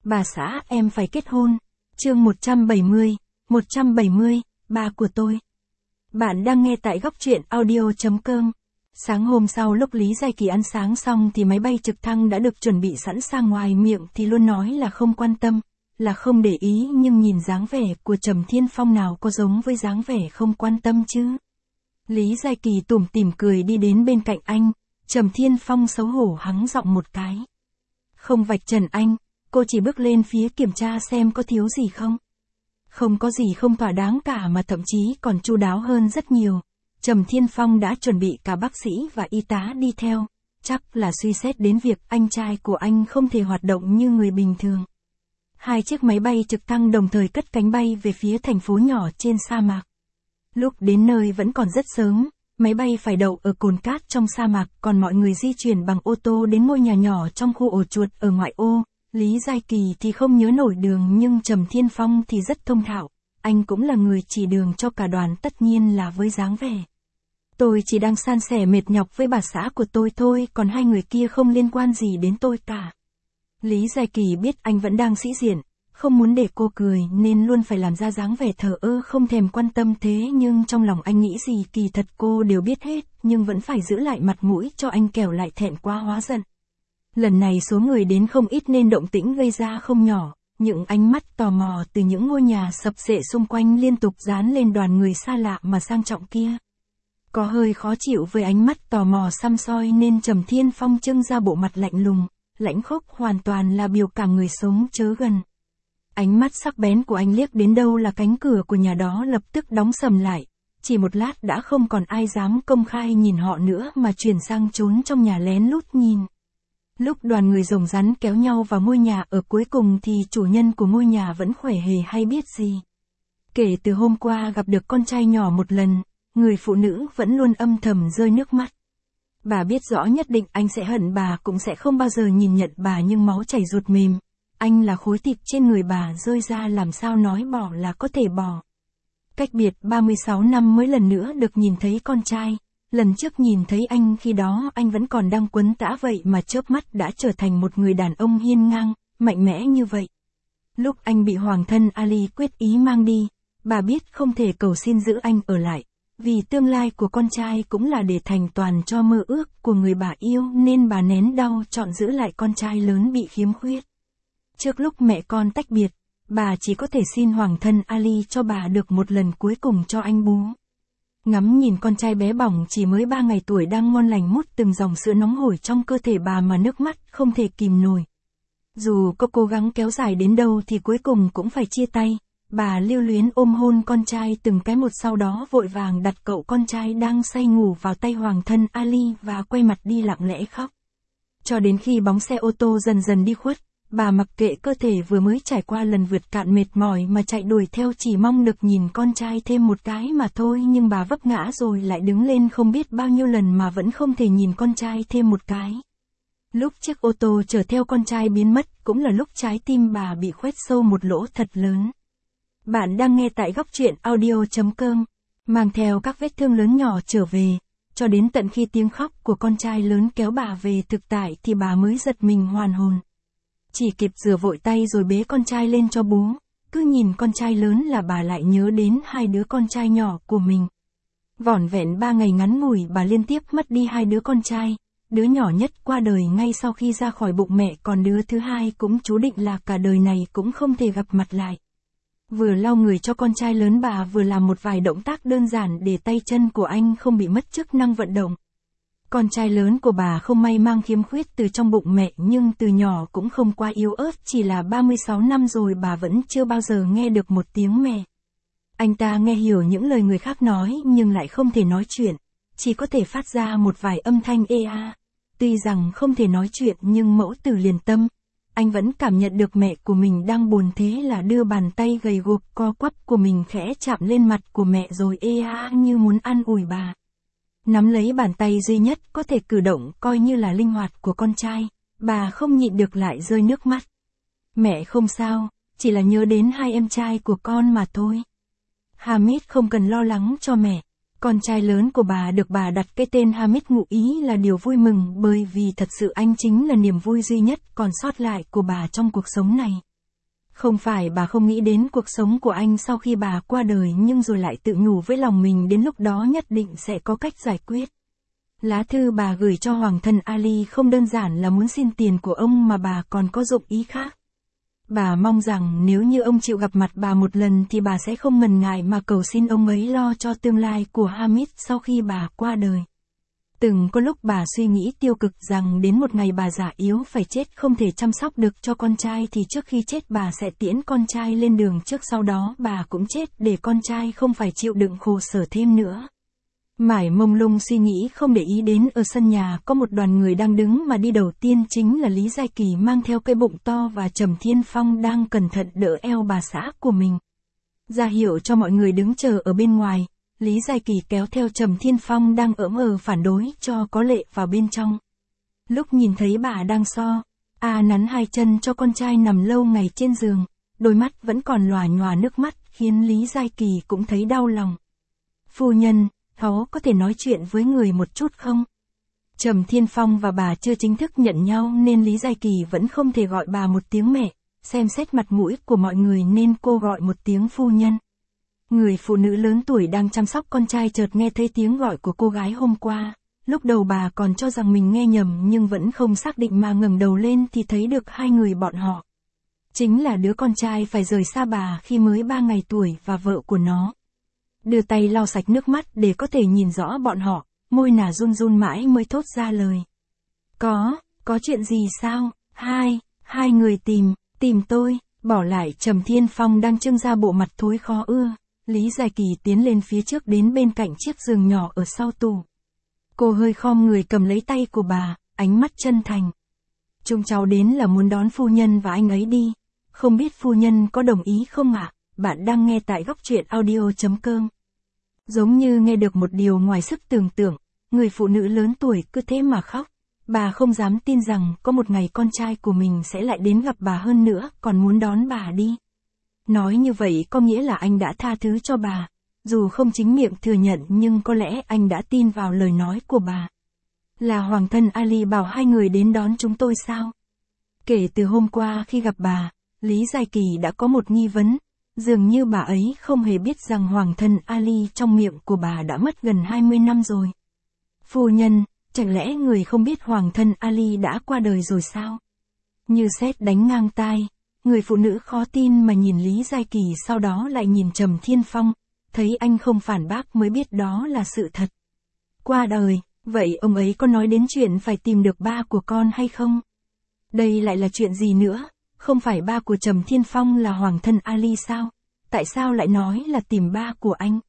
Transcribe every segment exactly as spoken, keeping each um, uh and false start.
Bà xã em phải kết hôn. Chương một trăm bảy mươi, một trăm bảy mươi, ba của tôi. Bạn đang nghe tại góc truyện audio chấm com. Sáng hôm sau lúc Lý Giai Kỳ ăn sáng xong thì máy bay trực thăng đã được chuẩn bị sẵn sàng, ngoài miệng thì luôn nói là không quan tâm, là không để ý, nhưng nhìn dáng vẻ của Trầm Thiên Phong nào có giống với dáng vẻ không quan tâm chứ. Lý Giai Kỳ tủm tỉm cười đi đến bên cạnh anh, Trầm Thiên Phong xấu hổ hắng giọng một cái. Không vạch trần anh, cô chỉ bước lên phía kiểm tra xem có thiếu gì không. Không có gì không thỏa đáng cả, mà thậm chí còn chu đáo hơn rất nhiều. Trầm Thiên Phong đã chuẩn bị cả bác sĩ và y tá đi theo, chắc là suy xét đến việc anh trai của anh không thể hoạt động như người bình thường. Hai chiếc máy bay trực thăng đồng thời cất cánh bay về phía thành phố nhỏ trên sa mạc. Lúc đến nơi vẫn còn rất sớm, máy bay phải đậu ở cồn cát trong sa mạc, còn mọi người di chuyển bằng ô tô đến ngôi nhà nhỏ trong khu ổ chuột ở ngoại ô. Lý Giai Kỳ thì không nhớ nổi đường, nhưng Trầm Thiên Phong thì rất thông thạo, anh cũng là người chỉ đường cho cả đoàn, tất nhiên là với dáng vẻ. Tôi chỉ đang san sẻ mệt nhọc với bà xã của tôi thôi, còn hai người kia không liên quan gì đến tôi cả. Lý Giai Kỳ biết anh vẫn đang sĩ diện, không muốn để cô cười nên luôn phải làm ra dáng vẻ thờ ơ không thèm quan tâm, thế nhưng trong lòng anh nghĩ gì kỳ thật cô đều biết hết, nhưng vẫn phải giữ lại mặt mũi cho anh, kẻo lại thẹn quá hóa giận. Lần này số người đến không ít nên động tĩnh gây ra không nhỏ, những ánh mắt tò mò từ những ngôi nhà sập xệ xung quanh liên tục dán lên đoàn người xa lạ mà sang trọng kia. Có hơi khó chịu với ánh mắt tò mò săm soi nên Trầm Thiên Phong trưng ra bộ mặt lạnh lùng, lãnh khốc, hoàn toàn là biểu cảm người sống chớ gần. Ánh mắt sắc bén của anh liếc đến đâu là cánh cửa của nhà đó lập tức đóng sầm lại, chỉ một lát đã không còn ai dám công khai nhìn họ nữa mà chuyển sang trốn trong nhà lén lút nhìn. Lúc đoàn người rồng rắn kéo nhau vào ngôi nhà ở cuối cùng thì chủ nhân của ngôi nhà vẫn khỏe hề hay biết gì. Kể từ hôm qua gặp được con trai nhỏ một lần, người phụ nữ vẫn luôn âm thầm rơi nước mắt. Bà biết rõ nhất định anh sẽ hận bà, cũng sẽ không bao giờ nhìn nhận bà, nhưng máu chảy ruột mềm. Anh là khối thịt trên người bà rơi ra, làm sao nói bỏ là có thể bỏ. Cách biệt ba mươi sáu năm mới lần nữa được nhìn thấy con trai. Lần trước nhìn thấy anh khi đó anh vẫn còn đang quấn tã, vậy mà chớp mắt đã trở thành một người đàn ông hiên ngang, mạnh mẽ như vậy. Lúc anh bị hoàng thân Ali quyết ý mang đi, bà biết không thể cầu xin giữ anh ở lại, vì tương lai của con trai cũng là để thành toàn cho mơ ước của người bà yêu, nên bà nén đau chọn giữ lại con trai lớn bị khiếm khuyết. Trước lúc mẹ con tách biệt, bà chỉ có thể xin hoàng thân Ali cho bà được một lần cuối cùng cho anh bú. Ngắm nhìn con trai bé bỏng chỉ mới ba ngày tuổi đang ngon lành mút từng dòng sữa nóng hổi trong cơ thể bà mà nước mắt không thể kìm nổi. Dù có cố gắng kéo dài đến đâu thì cuối cùng cũng phải chia tay. Bà lưu luyến ôm hôn con trai từng cái một, sau đó vội vàng đặt cậu con trai đang say ngủ vào tay hoàng thân Ali và quay mặt đi lặng lẽ khóc. Cho đến khi bóng xe ô tô dần dần đi khuất, bà mặc kệ cơ thể vừa mới trải qua lần vượt cạn mệt mỏi mà chạy đuổi theo, chỉ mong được nhìn con trai thêm một cái mà thôi, nhưng bà vấp ngã rồi lại đứng lên không biết bao nhiêu lần mà vẫn không thể nhìn con trai thêm một cái. Lúc chiếc ô tô chở theo con trai biến mất cũng là lúc trái tim bà bị khoét sâu một lỗ thật lớn. Bạn đang nghe tại góc truyện audio chấm com, mang theo các vết thương lớn nhỏ trở về, cho đến tận khi tiếng khóc của con trai lớn kéo bà về thực tại thì bà mới giật mình hoàn hồn. Chỉ kịp rửa vội tay rồi bế con trai lên cho bú, cứ nhìn con trai lớn là bà lại nhớ đến hai đứa con trai nhỏ của mình. Vỏn vẹn ba ngày ngắn ngủi bà liên tiếp mất đi hai đứa con trai, đứa nhỏ nhất qua đời ngay sau khi ra khỏi bụng mẹ, còn đứa thứ hai cũng chú định là cả đời này cũng không thể gặp mặt lại. Vừa lau người cho con trai lớn bà vừa làm một vài động tác đơn giản để tay chân của anh không bị mất chức năng vận động. Con trai lớn của bà không may mang khiếm khuyết từ trong bụng mẹ, nhưng từ nhỏ cũng không quá yếu ớt, chỉ là ba mươi sáu năm rồi bà vẫn chưa bao giờ nghe được một tiếng mẹ. Anh ta nghe hiểu những lời người khác nói nhưng lại không thể nói chuyện, chỉ có thể phát ra một vài âm thanh ê a. Tuy rằng không thể nói chuyện nhưng mẫu tử liền tâm, anh vẫn cảm nhận được mẹ của mình đang buồn, thế là đưa bàn tay gầy guộc co quắp của mình khẽ chạm lên mặt của mẹ rồi ê a như muốn an ủi bà. Nắm lấy bàn tay duy nhất có thể cử động coi như là linh hoạt của con trai, bà không nhịn được lại rơi nước mắt. Mẹ không sao, chỉ là nhớ đến hai em trai của con mà thôi. Hamid không cần lo lắng cho mẹ. Con trai lớn của bà được bà đặt cái tên Hamid ngụ ý là điều vui mừng, bởi vì thật sự anh chính là niềm vui duy nhất còn sót lại của bà trong cuộc sống này. Không phải bà không nghĩ đến cuộc sống của anh sau khi bà qua đời nhưng rồi lại tự nhủ với lòng mình đến lúc đó nhất định sẽ có cách giải quyết. Lá thư bà gửi cho Hoàng thân Ali không đơn giản là muốn xin tiền của ông mà bà còn có dụng ý khác. Bà mong rằng nếu như ông chịu gặp mặt bà một lần thì bà sẽ không ngần ngại mà cầu xin ông ấy lo cho tương lai của Hamid sau khi bà qua đời. Từng có lúc bà suy nghĩ tiêu cực rằng đến một ngày bà già yếu phải chết không thể chăm sóc được cho con trai thì trước khi chết bà sẽ tiễn con trai lên đường trước, sau đó bà cũng chết để con trai không phải chịu đựng khổ sở thêm nữa. Mải mông lung suy nghĩ không để ý đến ở sân nhà có một đoàn người đang đứng mà đi đầu tiên chính là Lý Giai Kỳ mang theo cái bụng to và Trầm Thiên Phong đang cẩn thận đỡ eo bà xã của mình. Ra hiệu cho mọi người đứng chờ ở bên ngoài, Lý Giai Kỳ kéo theo Trầm Thiên Phong đang ỡm ờ phản đối cho có lệ vào bên trong. Lúc nhìn thấy bà đang so, a nắn hai chân cho con trai nằm lâu ngày trên giường, đôi mắt vẫn còn lòa nhòa nước mắt khiến Lý Giai Kỳ cũng thấy đau lòng. Phu nhân, cháu có thể nói chuyện với người một chút không? Trầm Thiên Phong và bà chưa chính thức nhận nhau nên Lý Giai Kỳ vẫn không thể gọi bà một tiếng mẹ, xem xét mặt mũi của mọi người nên cô gọi một tiếng phu nhân. Người phụ nữ lớn tuổi đang chăm sóc con trai chợt nghe thấy tiếng gọi của cô gái hôm qua. Lúc đầu bà còn cho rằng mình nghe nhầm nhưng vẫn không xác định mà ngẩng đầu lên thì thấy được hai người bọn họ. Chính là đứa con trai phải rời xa bà khi mới ba ngày tuổi và vợ của nó. Đưa tay lau sạch nước mắt để có thể nhìn rõ bọn họ, môi nà run run mãi mới thốt ra lời. Có, có chuyện gì sao? Hai, hai người tìm, tìm tôi, bỏ lại Trầm Thiên Phong đang trưng ra bộ mặt thối khó ưa. Lý Giai Kỳ tiến lên phía trước đến bên cạnh chiếc giường nhỏ ở sau tủ. Cô hơi khom người cầm lấy tay của bà, ánh mắt chân thành. Chúng cháu đến là muốn đón phu nhân và anh ấy đi. Không biết phu nhân có đồng ý không ạ? Bạn đang nghe tại góc truyện audio chấm com. Giống như nghe được một điều ngoài sức tưởng tượng, người phụ nữ lớn tuổi cứ thế mà khóc. Bà không dám tin rằng có một ngày con trai của mình sẽ lại đến gặp bà hơn nữa, còn muốn đón bà đi. Nói như vậy có nghĩa là anh đã tha thứ cho bà, dù không chính miệng thừa nhận nhưng có lẽ anh đã tin vào lời nói của bà. Là Hoàng thân Ali bảo hai người đến đón chúng tôi sao? Kể từ hôm qua khi gặp bà, Lý Giai Kỳ đã có một nghi vấn, dường như bà ấy không hề biết rằng Hoàng thân Ali trong miệng của bà đã mất gần hai mươi năm rồi. Phu nhân, chẳng lẽ người không biết Hoàng thân Ali đã qua đời rồi sao? Như sét đánh ngang tai. Người phụ nữ khó tin mà nhìn Lý Giai Kỳ sau đó lại nhìn Trầm Thiên Phong, thấy anh không phản bác mới biết đó là sự thật. Qua đời, vậy ông ấy có nói đến chuyện phải tìm được ba của con hay không? Đây lại là chuyện gì nữa, không phải ba của Trầm Thiên Phong là Hoàng thân Ali sao? Tại sao lại nói là tìm ba của anh?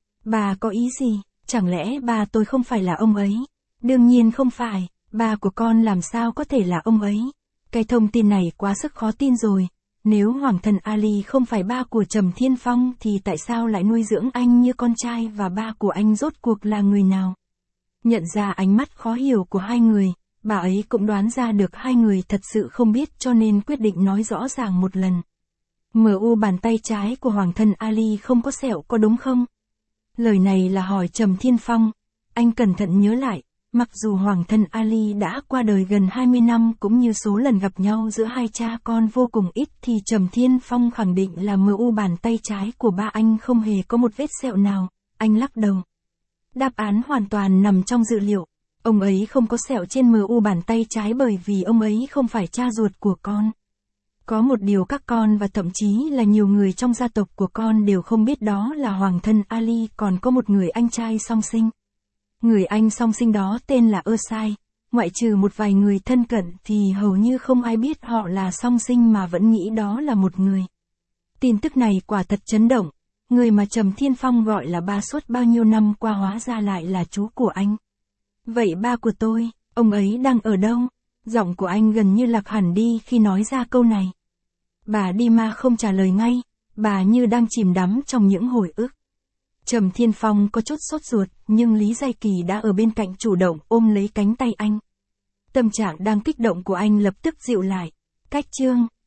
Bà có ý gì, chẳng lẽ ba tôi không phải là ông ấy? Đương nhiên không phải, ba của con làm sao có thể là ông ấy? Cái thông tin này quá sức khó tin rồi, nếu Hoàng thân Ali không phải ba của Trầm Thiên Phong thì tại sao lại nuôi dưỡng anh như con trai và ba của anh rốt cuộc là người nào? Nhận ra ánh mắt khó hiểu của hai người, bà ấy cũng đoán ra được hai người thật sự không biết cho nên quyết định nói rõ ràng một lần. em u bàn tay trái của Hoàng thân Ali không có sẹo có đúng không? Lời này là hỏi Trầm Thiên Phong, anh cẩn thận nhớ lại. Mặc dù Hoàng thân Ali đã qua đời gần hai mươi năm cũng như số lần gặp nhau giữa hai cha con vô cùng ít thì Trầm Thiên Phong khẳng định là em u bàn tay trái của ba anh không hề có một vết sẹo nào. Anh lắc đầu. Đáp án hoàn toàn nằm trong dự liệu. Ông ấy không có sẹo trên em u bàn tay trái bởi vì ông ấy không phải cha ruột của con. Có một điều các con và thậm chí là nhiều người trong gia tộc của con đều không biết đó là Hoàng thân Ali còn có một người anh trai song sinh. Người anh song sinh đó tên là Ersai, ngoại trừ một vài người thân cận thì hầu như không ai biết họ là song sinh mà vẫn nghĩ đó là một người. Tin tức này quả thật chấn động, người mà Trầm Thiên Phong gọi là ba suốt bao nhiêu năm qua hóa ra lại là chú của anh. Vậy ba của tôi, ông ấy đang ở đâu? Giọng của anh gần như lạc hẳn đi khi nói ra câu này. Bà Dima không trả lời ngay, bà như đang chìm đắm trong những hồi ức. Trầm Thiên Phong có chút sốt ruột, nhưng Lý Giai Kỳ đã ở bên cạnh chủ động ôm lấy cánh tay anh. Tâm trạng đang kích động của anh lập tức dịu lại. Cách chương